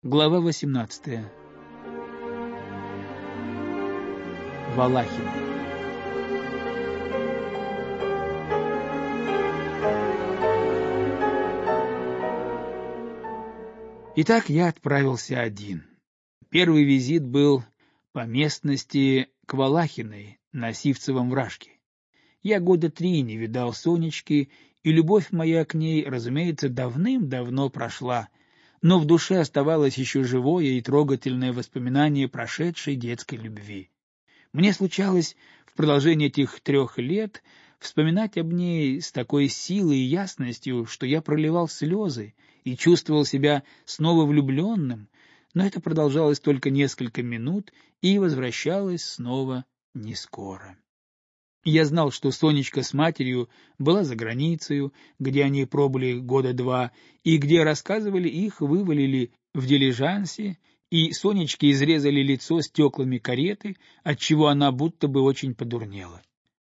Глава 18. Валахин. Итак, я отправился один. Первый визит был по местности к Валахиной на Сивцевом вражке. Я года 3 не видал Сонечки, и любовь моя к ней, разумеется, давным-давно прошла, но в душе оставалось еще живое и трогательное воспоминание прошедшей детской любви. Мне случалось в продолжении этих 3 лет вспоминать об ней с такой силой и ясностью, что я проливал слезы и чувствовал себя снова влюбленным, но это продолжалось только несколько минут и возвращалось снова не скоро. Я знал, что Сонечка с матерью была за границей, где они пробыли года 2, и где, рассказывали, их вывалили в дилижансе, и Сонечке изрезали лицо стеклами кареты, отчего она будто бы очень подурнела.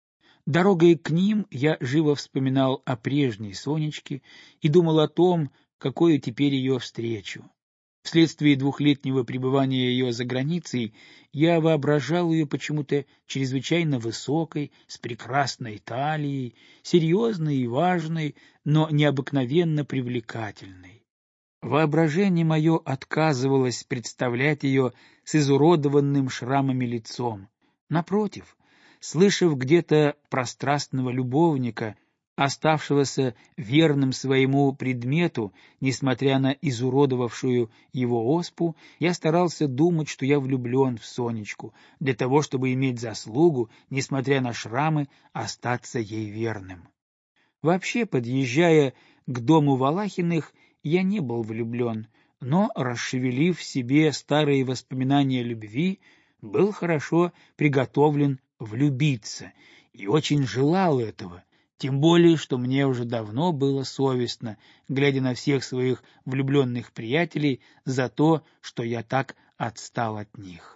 Дорогой к ним я живо вспоминал о прежней Сонечке и думал о том, какую теперь ее встречу. Вследствие 2-летнего пребывания ее за границей я воображал ее почему-то чрезвычайно высокой, с прекрасной талией, серьезной и важной, но необыкновенно привлекательной. Воображение мое отказывалось представлять ее с изуродованным шрамами лицом. Напротив, слышав где-то про страстного любовника, оставшегося верным своему предмету, несмотря на изуродовавшую его оспу, я старался думать, что я влюблен в Сонечку, для того, чтобы иметь заслугу, несмотря на шрамы, остаться ей верным. Вообще, подъезжая к дому Валахиных, я не был влюблен, но, расшевелив в себе старые воспоминания любви, был хорошо приготовлен влюбиться и очень желал этого. Тем более, что мне уже давно было совестно, глядя на всех своих влюбленных приятелей, за то, что я так отстал от них.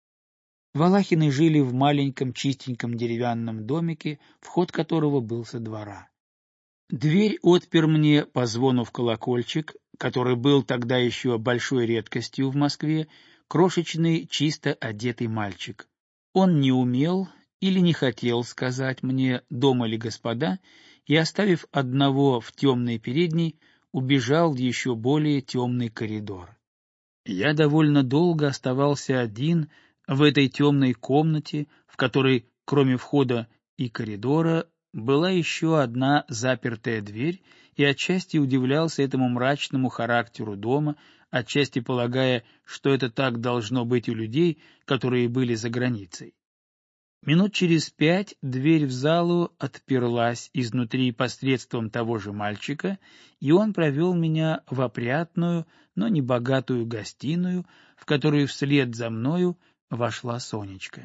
Валахины жили в маленьком чистеньком деревянном домике, вход которого был со двора. Дверь отпер мне по звону в колокольчик, который был тогда еще большой редкостью в Москве, крошечный, чисто одетый мальчик. Он не умел или не хотел сказать мне, дома ли господа, и, оставив одного в темной передней, убежал в еще более темный коридор. Я довольно долго оставался один в этой темной комнате, в которой, кроме входа и коридора, была еще одна запертая дверь, и отчасти удивлялся этому мрачному характеру дома, отчасти полагая, что это так должно быть у людей, которые были за границей. Минут через 5 дверь в залу отперлась изнутри посредством того же мальчика, и он провел меня в опрятную, но не богатую гостиную, в которую вслед за мною вошла Сонечка.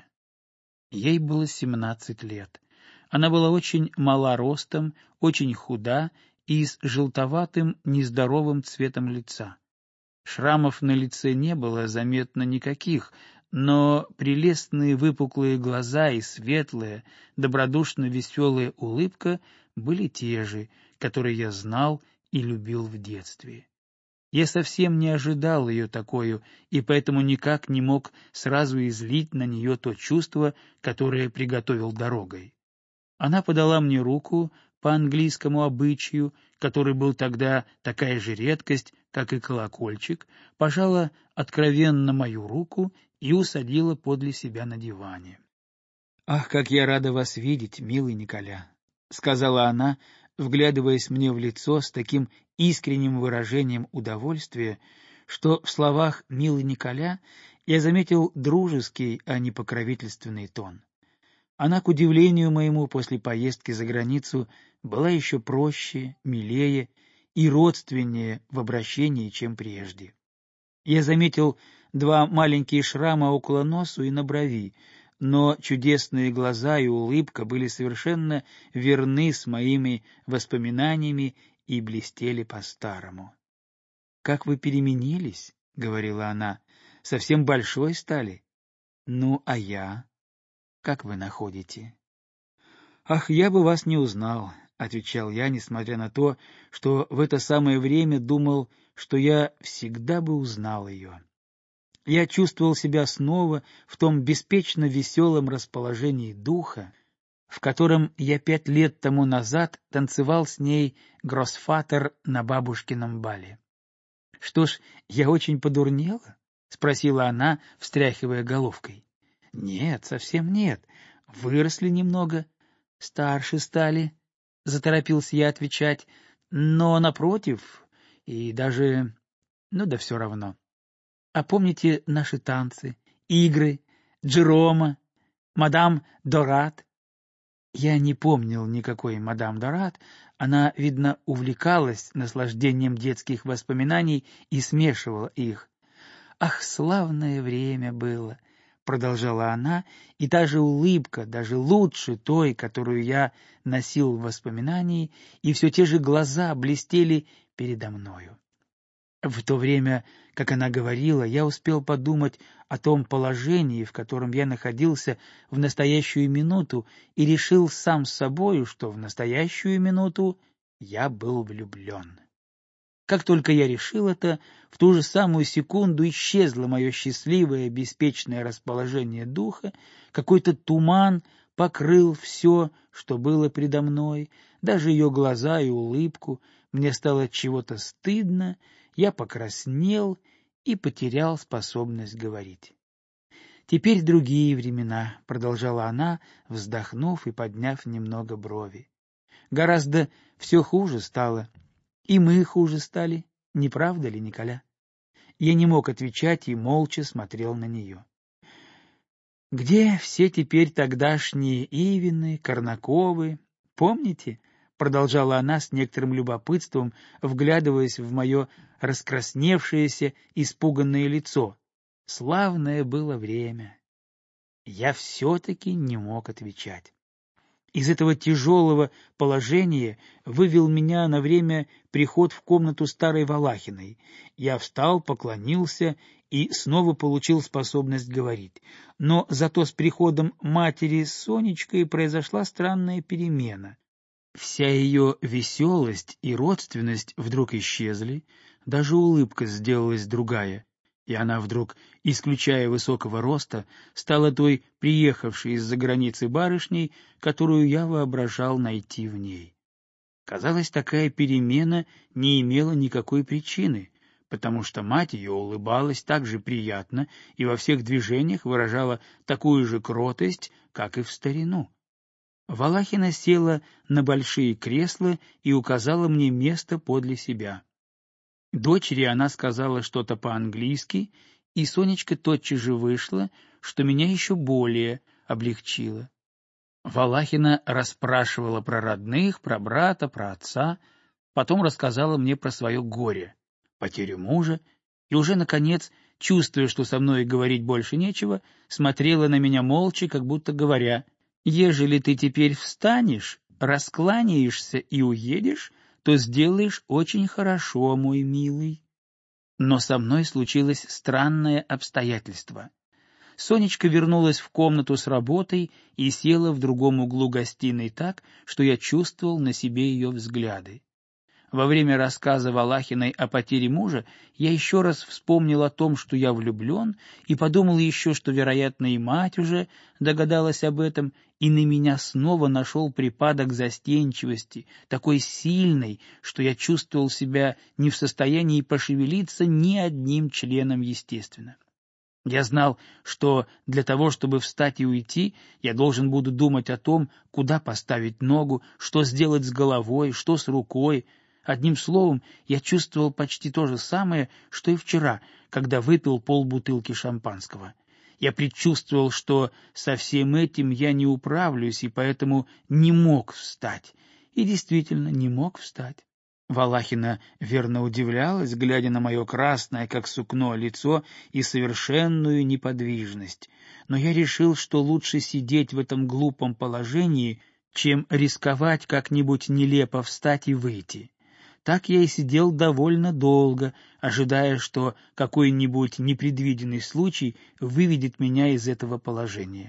Ей было 17 лет. Она была очень мала ростом, очень худа и с желтоватым, нездоровым цветом лица. Шрамов на лице не было заметно никаких, но прелестные выпуклые глаза и светлая, добродушно-веселая улыбка были те же, которые я знал и любил в детстве. Я совсем не ожидал ее такою, и поэтому никак не мог сразу излить на нее то чувство, которое приготовил дорогой. Она подала мне руку по английскому обычаю, который был тогда такая же редкость, как и колокольчик, пожала откровенно мою руку и усадила подле себя на диване. «Ах, как я рада вас видеть, милый Николя!» — сказала она, вглядываясь мне в лицо с таким искренним выражением удовольствия, что в словах «милый Николя» я заметил дружеский, а не покровительственный тон. Она, к удивлению моему, после поездки за границу была еще проще, милее и родственнее в обращении, чем прежде. Я заметил 2 маленькие шрама около носу и на брови, но чудесные глаза и улыбка были совершенно верны с моими воспоминаниями и блестели по-старому. «Как вы переменились», — говорила она, — «совсем большой стали. Ну, а я? Как вы находите?» «Ах, я бы вас не узнал», — отвечал я, несмотря на то, что в это самое время думал, что я всегда бы узнал ее. Я чувствовал себя снова в том беспечно веселом расположении духа, в котором я 5 лет тому назад танцевал с ней гроссфатер на бабушкином бале. — Что ж, я очень подурнела? — спросила она, встряхивая головкой. — Нет, совсем нет. Выросли немного, старше стали, — заторопился я отвечать, — но, напротив, и даже... ну да все равно. А помните наши танцы, игры, Джерома, мадам Дорат? Я не помнил никакой мадам Дорат, она, видно, увлекалась наслаждением детских воспоминаний и смешивала их. «Ах, славное время было!» — продолжала она, и та же улыбка, даже лучше той, которую я носил в воспоминании, и все те же глаза блестели передо мною. В то время, как она говорила, я успел подумать о том положении, в котором я находился в настоящую минуту, и решил сам с собою, что в настоящую минуту я был влюблен. Как только я решил это, в ту же самую секунду исчезло мое счастливое, беспечное расположение духа, какой-то туман покрыл все, что было предо мной, даже ее глаза и улыбку. Мне стало чего-то стыдно, я покраснел и потерял способность говорить. «Теперь другие времена», — продолжала она, вздохнув и подняв немного брови. «Гораздо все хуже стало. И мы хуже стали, не правда ли, Николя?» Я не мог отвечать и молча смотрел на нее. «Где все теперь тогдашние Ивины, Корнаковы? Помните?» — продолжала она с некоторым любопытством, вглядываясь в мое раскрасневшееся, испуганное лицо. «Славное было время». Я все-таки не мог отвечать. Из этого тяжелого положения вывел меня на время приход в комнату старой Валахиной. Я встал, поклонился и снова получил способность говорить. Но зато с приходом матери с Сонечкой произошла странная перемена. Вся ее веселость и родственность вдруг исчезли, даже улыбка сделалась другая, и она вдруг, исключая высокого роста, стала той приехавшей из-за границы барышней, которую я воображал найти в ней. Казалось, такая перемена не имела никакой причины, потому что мать ее улыбалась так же приятно и во всех движениях выражала такую же кротость, как и в старину. Валахина села на большие кресла и указала мне место подле себя. Дочери она сказала что-то по-английски, и Сонечка тотчас же вышла, что меня еще более облегчило. Валахина расспрашивала про родных, про брата, про отца, потом рассказала мне про свое горе, потерю мужа, и уже, наконец, чувствуя, что со мной говорить больше нечего, смотрела на меня молча, как будто говоря: «Ежели ты теперь встанешь, раскланяешься и уедешь, то сделаешь очень хорошо, мой милый». Но со мной случилось странное обстоятельство. Сонечка вернулась в комнату с работой и села в другом углу гостиной так, что я чувствовал на себе ее взгляды. Во время рассказа Валахиной о потере мужа я еще раз вспомнил о том, что я влюблен, и подумал еще, что, вероятно, и мать уже догадалась об этом, и на меня снова нашел припадок застенчивости, такой сильный, что я чувствовал себя не в состоянии пошевелиться ни одним членом естественно. Я знал, что для того, чтобы встать и уйти, я должен буду думать о том, куда поставить ногу, что сделать с головой, что с рукой. Одним словом, я чувствовал почти то же самое, что и вчера, когда выпил полбутылки шампанского. Я предчувствовал, что со всем этим я не управлюсь, и поэтому не мог встать. И действительно не мог встать. Валахина верно удивлялась, глядя на мое красное, как сукно, лицо и совершенную неподвижность. Но я решил, что лучше сидеть в этом глупом положении, чем рисковать как-нибудь нелепо встать и выйти. Так я и сидел довольно долго, ожидая, что какой-нибудь непредвиденный случай выведет меня из этого положения.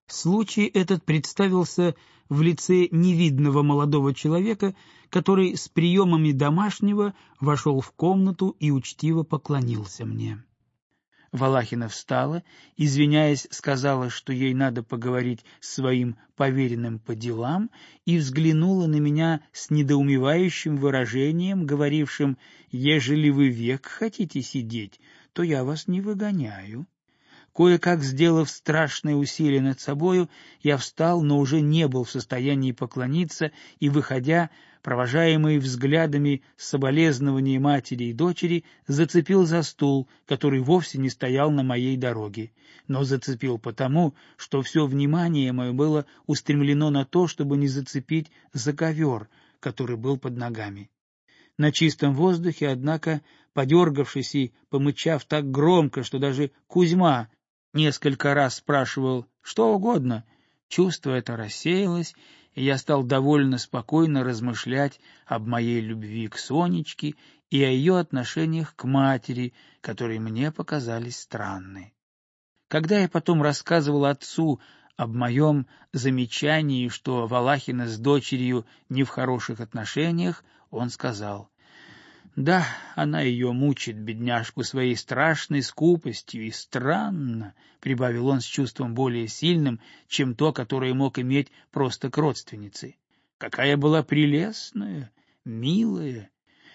Случай этот представился в лице невидного молодого человека, который с приемами домашнего вошел в комнату и учтиво поклонился мне. Валахина встала, извиняясь, сказала, что ей надо поговорить с своим поверенным по делам, и взглянула на меня с недоумевающим выражением, говорившим: «Ежели вы век хотите сидеть, то я вас не выгоняю». Кое-как, сделав страшное усилие над собою, я встал, но уже не был в состоянии поклониться, и, выходя, провожаемый взглядами соболезнования матери и дочери, зацепил за стул, который вовсе не стоял на моей дороге, но зацепил потому, что все внимание мое было устремлено на то, чтобы не зацепить за ковер, который был под ногами. На чистом воздухе, однако, подергавшись и помычав так громко, что даже Кузьма несколько раз спрашивал что угодно, чувство это рассеялось, и я стал довольно спокойно размышлять об моей любви к Сонечке и о ее отношениях к матери, которые мне показались странны. Когда я потом рассказывал отцу об моем замечании, что Валахина с дочерью не в хороших отношениях, он сказал: «Да, она ее мучит, бедняжку, своей страшной скупостью, и странно», — прибавил он с чувством более сильным, чем то, которое мог иметь просто к родственнице. «Какая была прелестная, милая,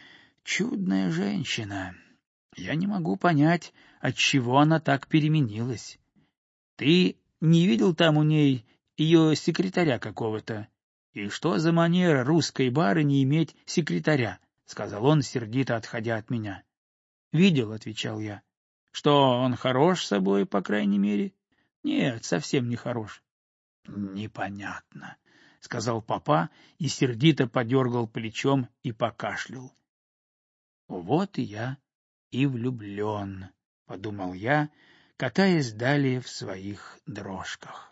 чудная женщина! Я не могу понять, отчего она так переменилась. Ты не видел там у ней ее секретаря какого-то? И что за манера русской барыни иметь секретаря?» — сказал он, сердито отходя от меня. — Видел, — отвечал я. — Что, он хорош собой, по крайней мере? — Нет, совсем не хорош. — Непонятно, — сказал папа и сердито подергал плечом и покашлял. — Вот и я и влюблен, — подумал я, катаясь далее в своих дрожках.